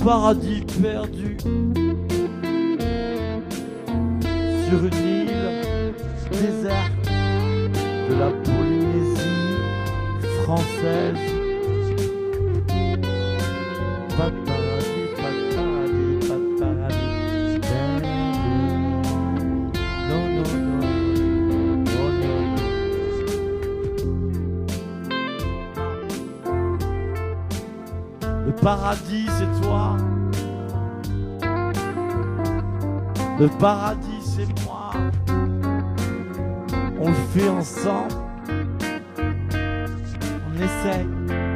paradis perdu sur une île déserte de la Polynésie française. Pas de paradis, pas de paradis, pas de paradis perdu. Non, non, non, non, non. Le paradis, c'est toi. Le paradis, c'est moi. On le fait ensemble. On essaye.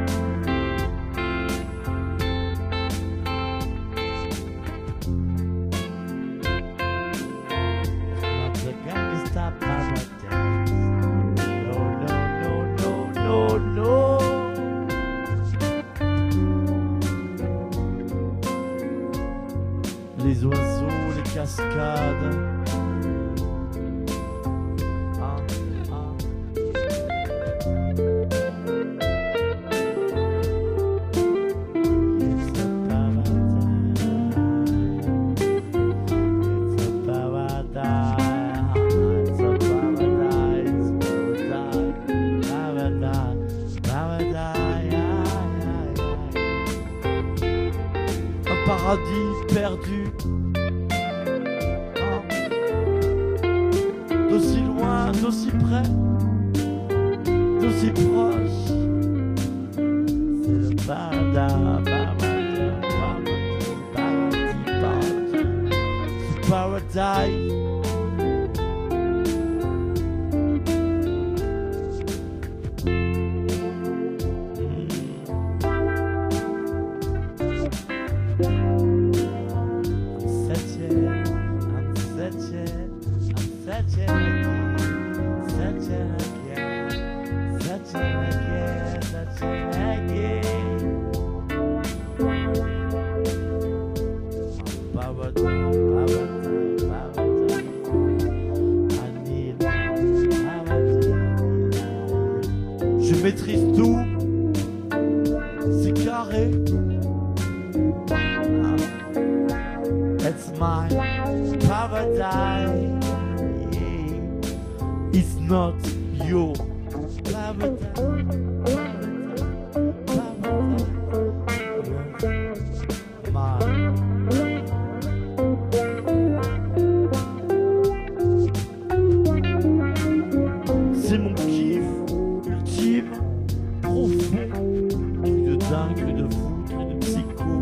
Les oiseaux, les cascades. Ah, ah. It's a paradise. It's a paradise. Un paradis perdu. D'aussi loin, d'aussi près, d'aussi proche. C'est le paradis, paradis, paradis. Je maîtrise tout, c'est carré. It's my paradise. It's not your paradise. C'est mon kiff ultime, profond, truc de dingue, truc de fou, truc de psycho.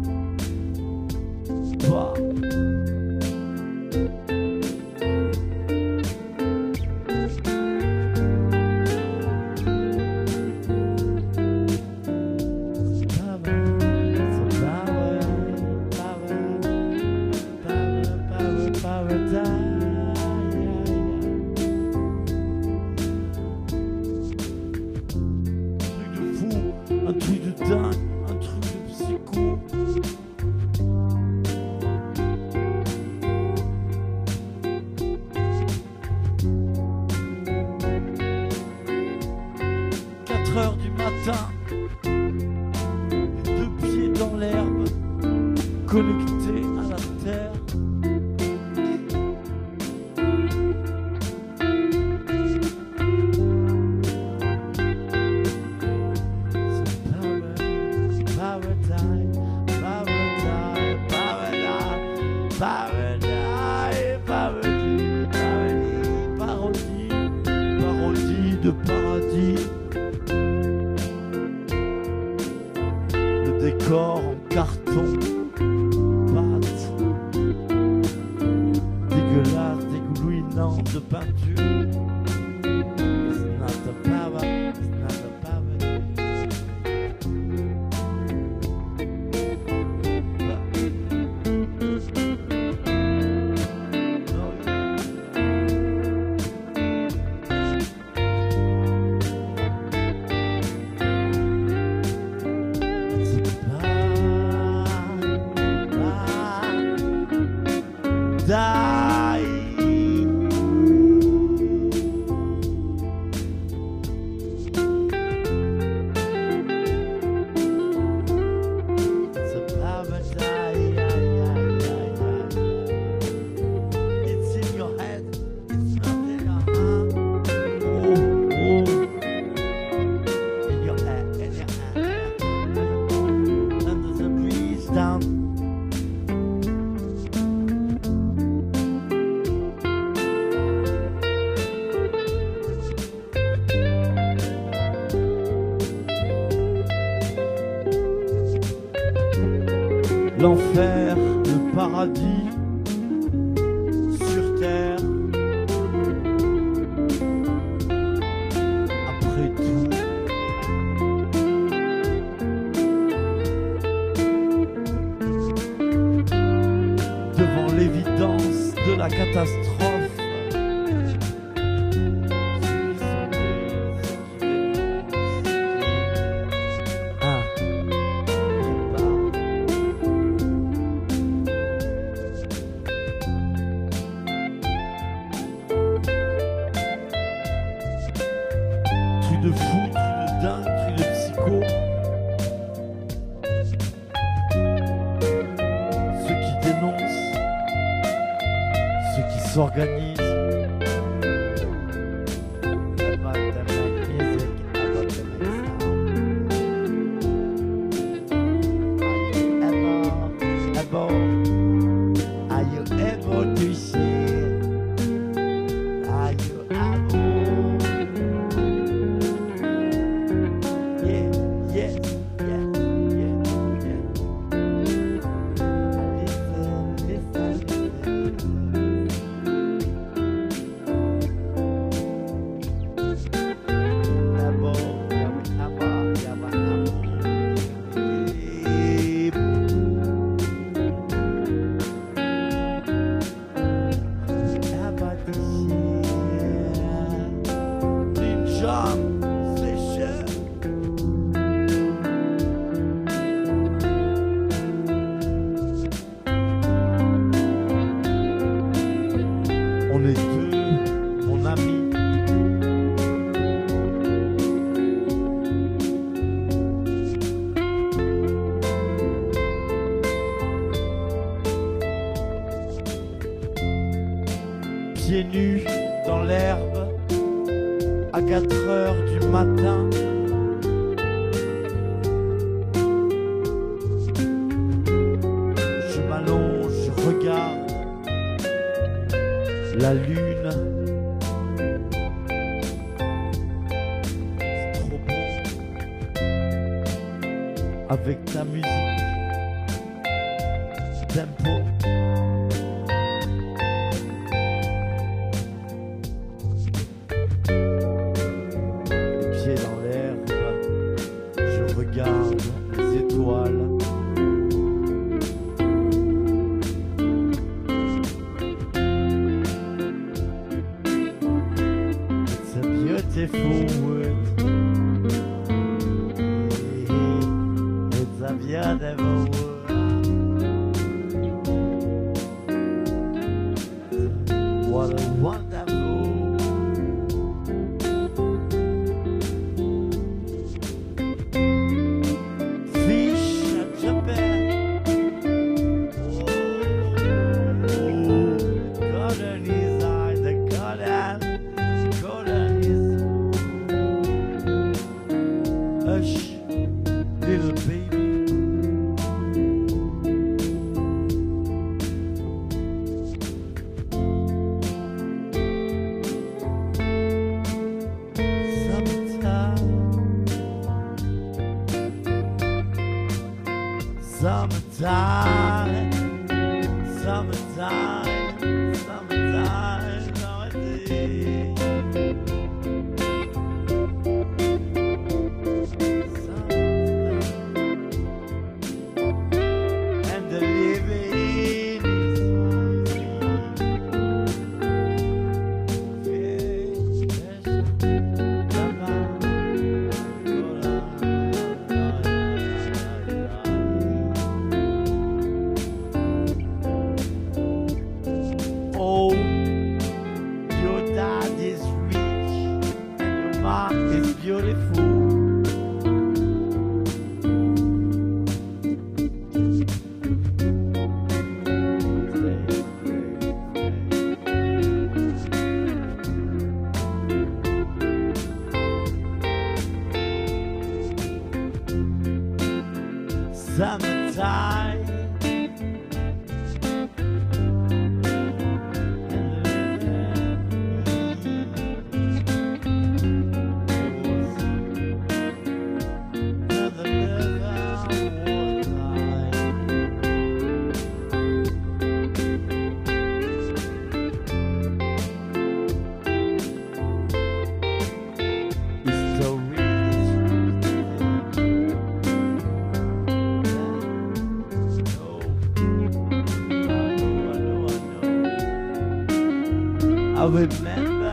Bah. Un truc de dingue, un truc de psycho. 4 heures du matin, les 2 pieds dans l'herbe, connectés à la terre. Parodie de paradis. Le décor en carton, pâte, dégueulasse, dégoulinant de peinture. It's not a paradise, it's not a paradise. l'enfer, le paradis sur terre. Après tout, devant l'évidence de la catastrophe, de fou, truc de dingue, truc de psycho. Ceux qui dénoncent, ceux qui s'organisent. Are you able to share? Are you able? On est deux, mon ami. Pieds nus dans l'herbe à 4 heures du matin. Je m'allonge, je regarde la lune. C'est trop beau. Avec ta musique, tempo. Les pieds dans l'herbe, je regarde les étoiles. Beautiful world. It's a beautiful world. What a wonderful. Fish are jumping. Oh, God in his eyes, the God and hush, little baby. Summertime, summertime, summertime, summertime. Oh, your dad is rich and your mom is beautiful. Summertime. remember.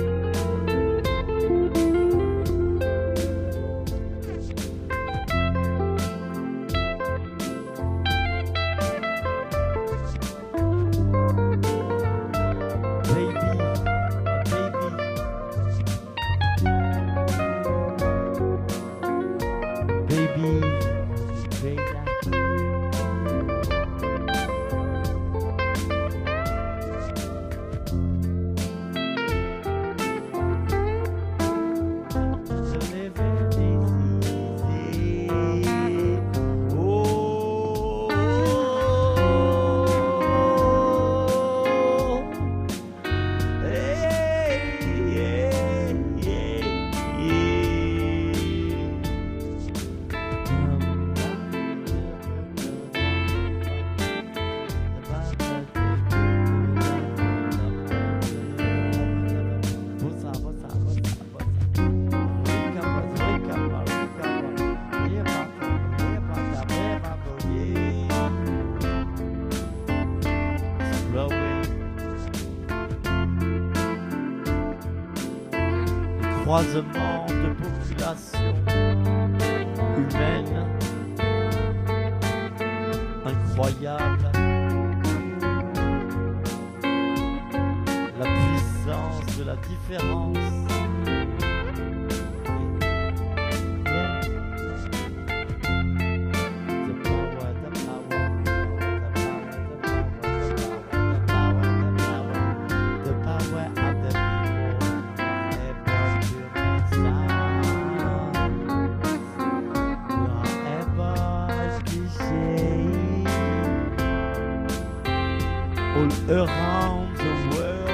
Croisement de population humaine incroyable, la puissance de la différence. All around the world,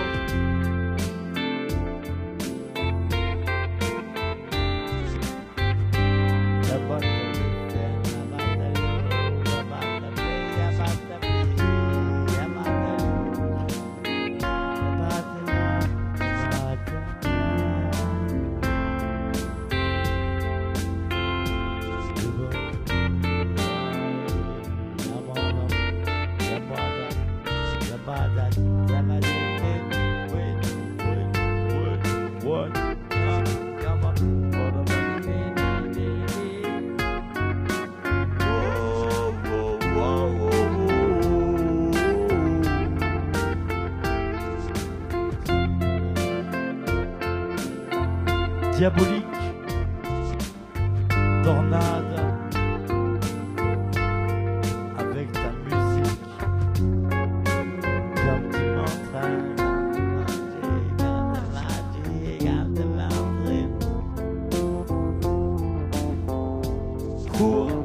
diabolique, tornade, avec ta musique, comme tu m'entraînes. Cours.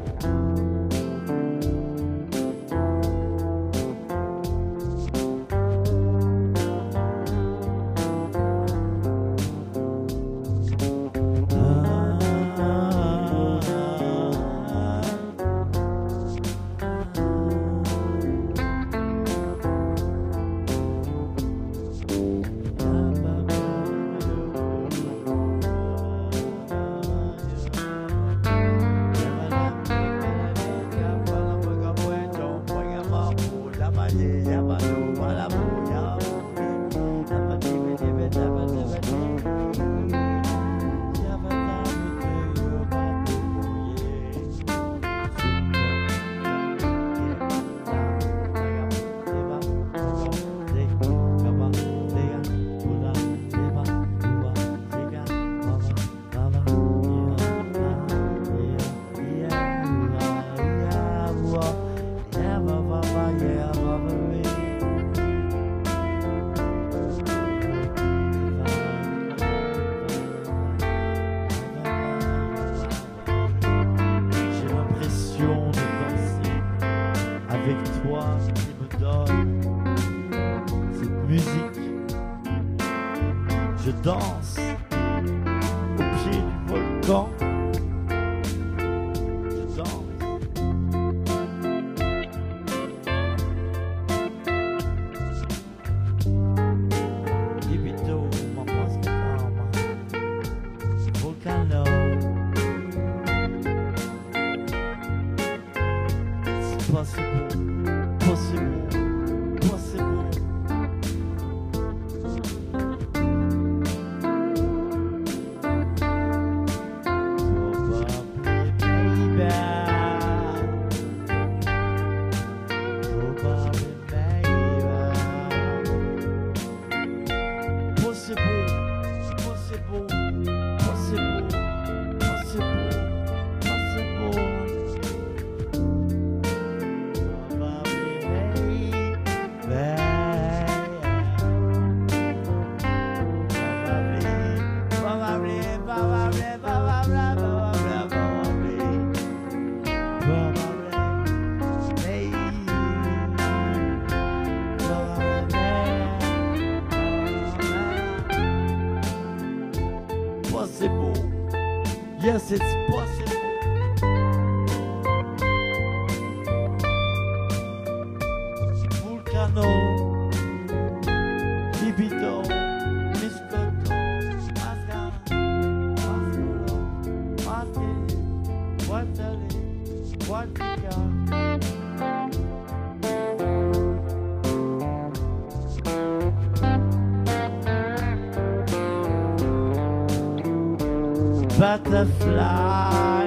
Avec toi qui me donne cette musique, je danse au pied du volcan, je danse. Libido, ma mascalama, volcano. It's possible, possible, possible. Yes, it's possible. Vulcano, libido, biscotto, masca, mascolo, masche, guardale, guardica. Butterfly,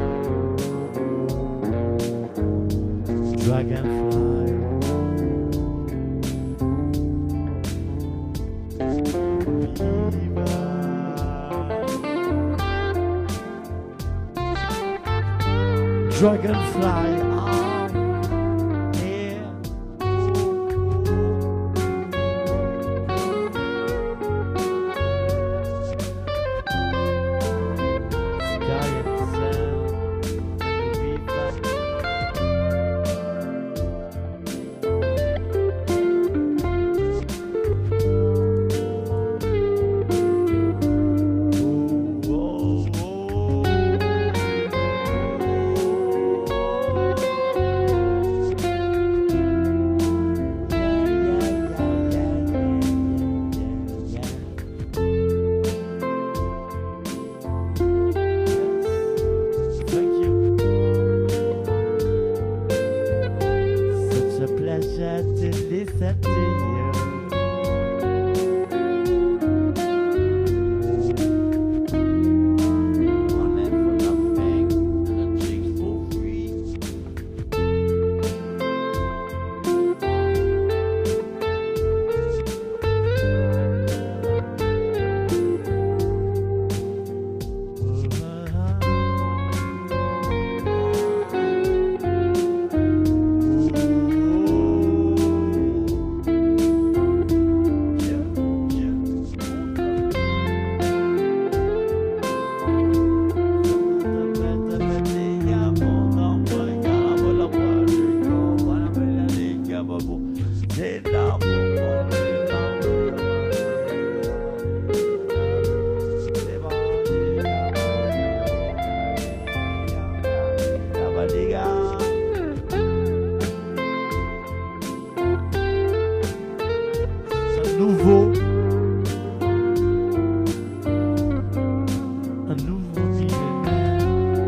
dragonfly, beaver, dragonfly on air. Sky and sand and river. Oh, oh, Thank you. Such a pleasure to listen to you. Money for nothing and drinks for free. Un nouveau millénaire,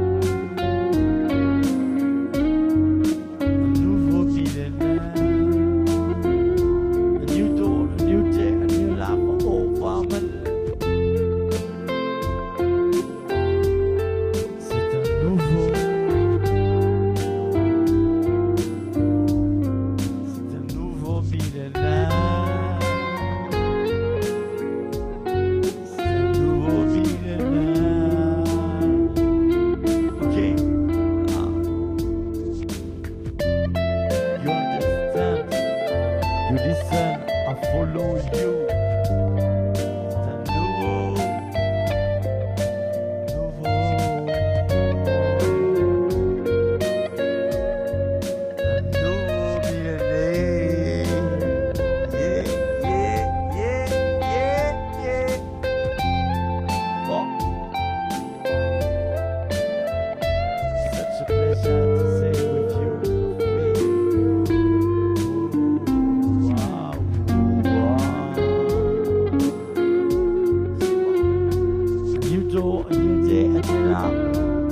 un nouveau millénaire, a new dawn, a new day, a new life for all family. C'est un nouveau millénaire. You listen, I follow you. C'est un nouveau millénaire. Yeah, yeah, yeah, yeah, yeah. Bon. Such a pleasure to stay with you. Wow, wow. A new door, a new day, a new life.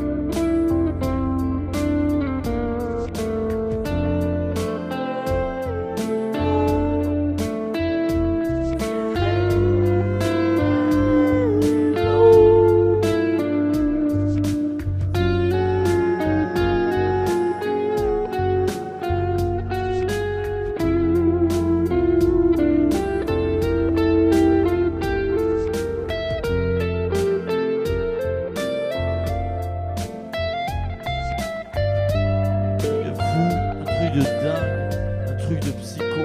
De dingue, un truc de psycho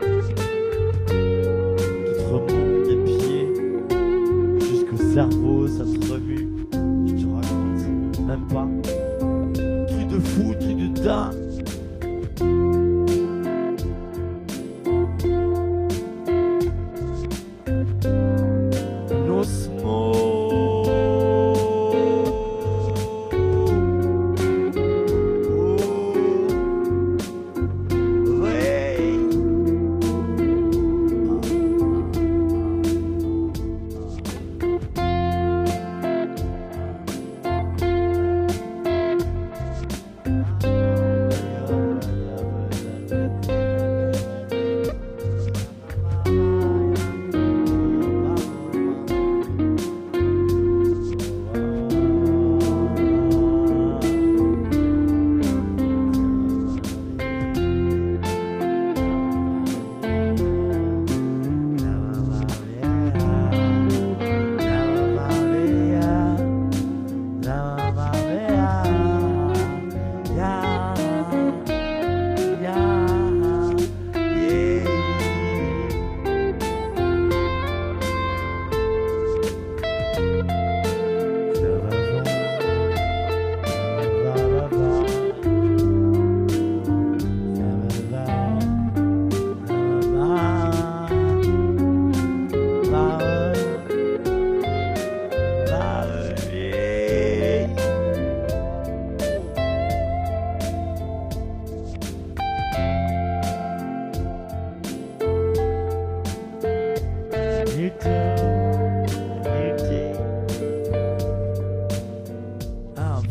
qui te remonte des pieds jusqu'au cerveau, ça te remue, je te raconte même pas. Truc de fou, truc de dingue. Un osmo.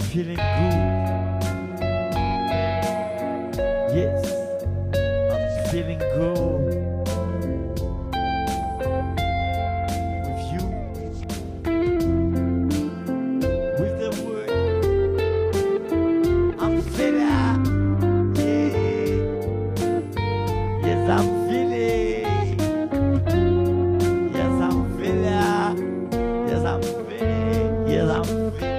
feeling good. Yes, I'm feeling good with you, with the word. I'm feeling, yeah. Yes, I'm feeling. Yes, I'm feeling. Yes, I'm feeling. Yes, I'm feeling.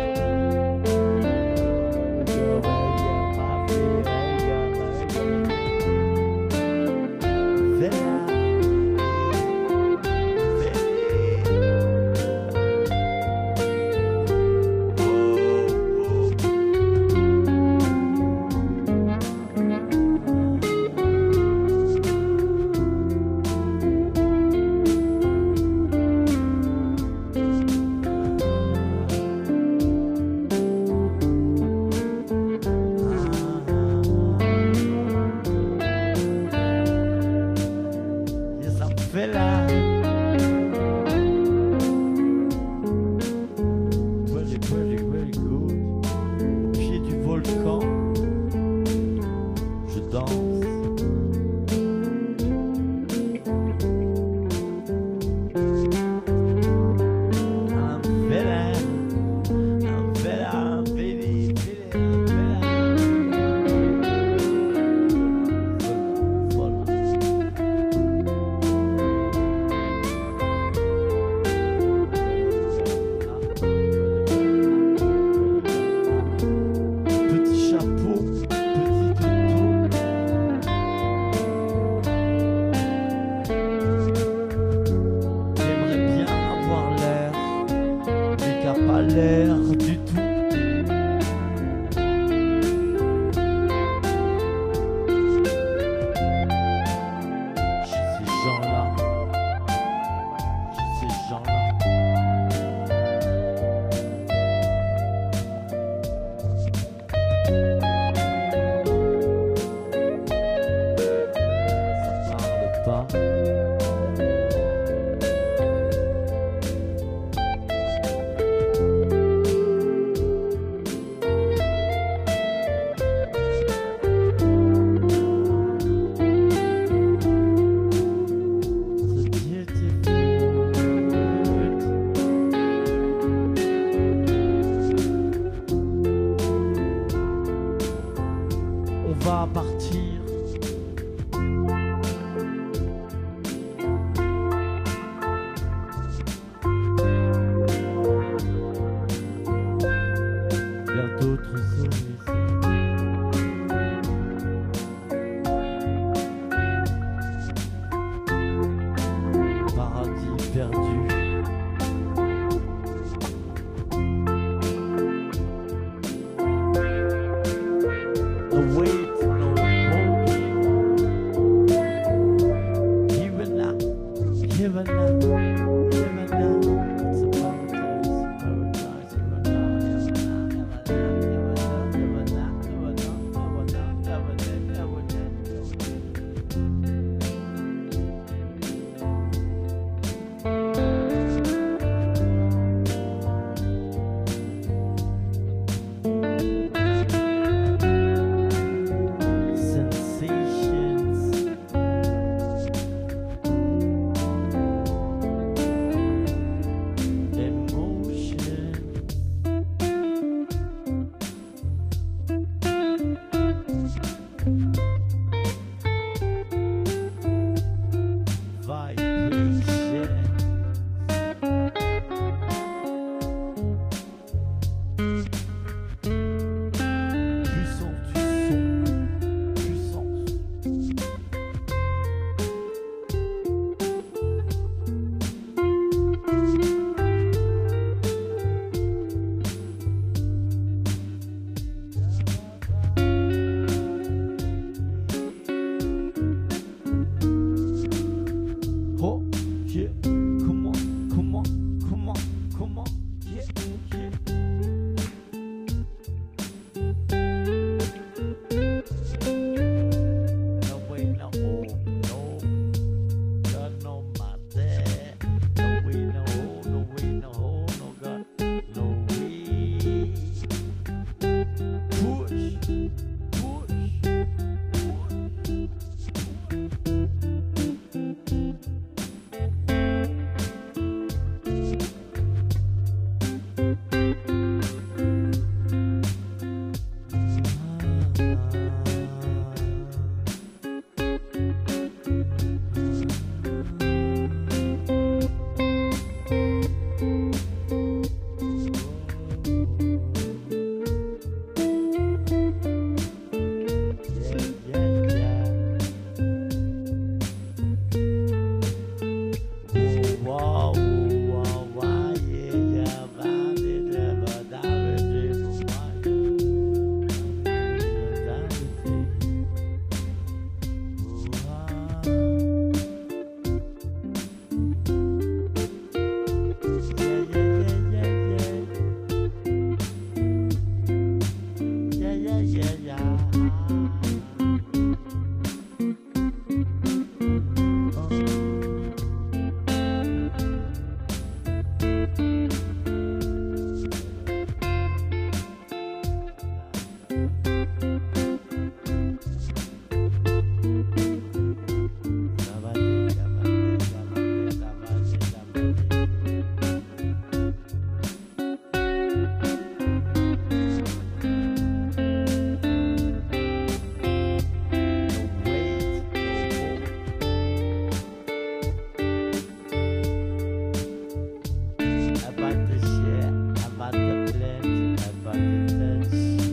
Fella, very, very, very good. Au pied du volcan, je danse. I'm fella, I'm very, pas l'air du tout. Chez ces gens-là, chez ces gens-là. Ça parle pas. On va partir. Vers d'autres horizons. Paradis perdu. Wait, no hope. Here and now, here and now, here and now. It's a paradise, paradise, here and now, here and now, here and now, here and now, here and pas tes têtes.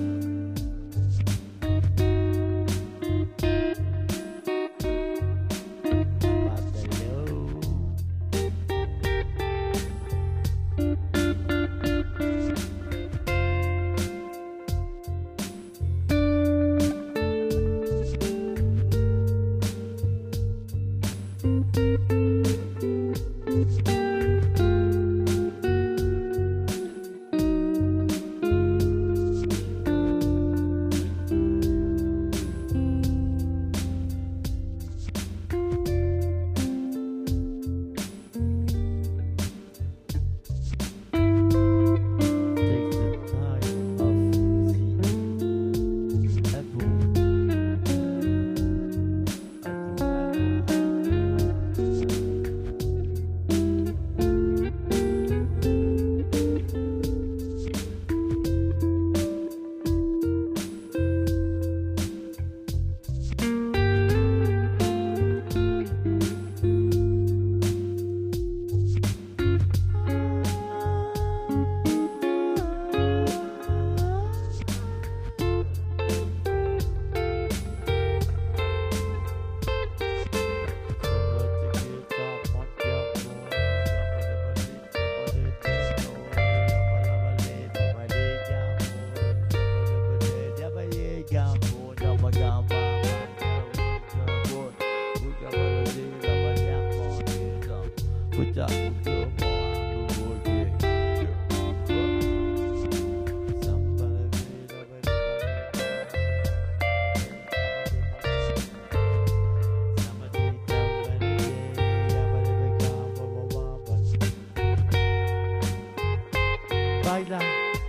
Baila,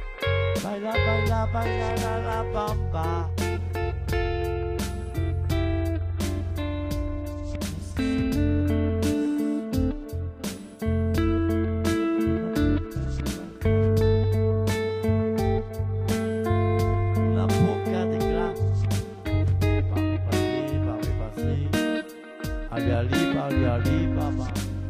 baila, baila, baila la bamba. La boca de glace. Papi, passi. Ali, ali, baba.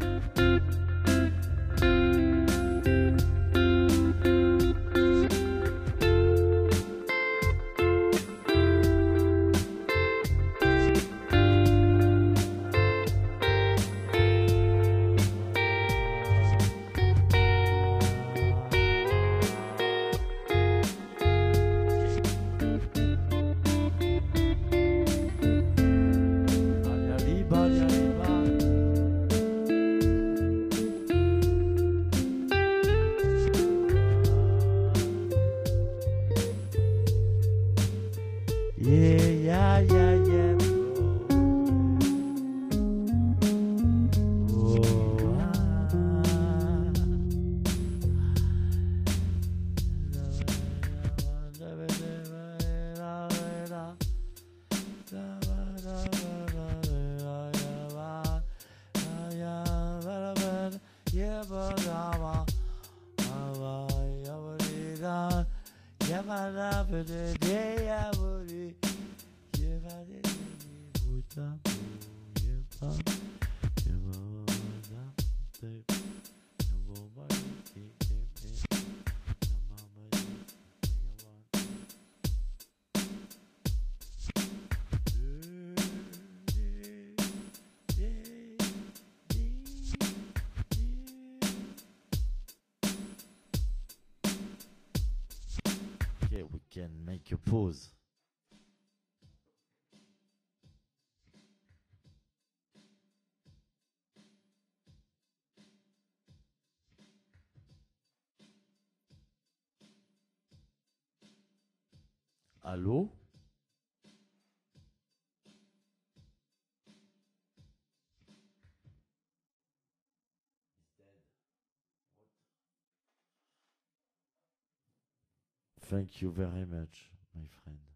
Yeah, bro. Oh, Okay, we can make a pause. Allô? Thank you very much, my friend.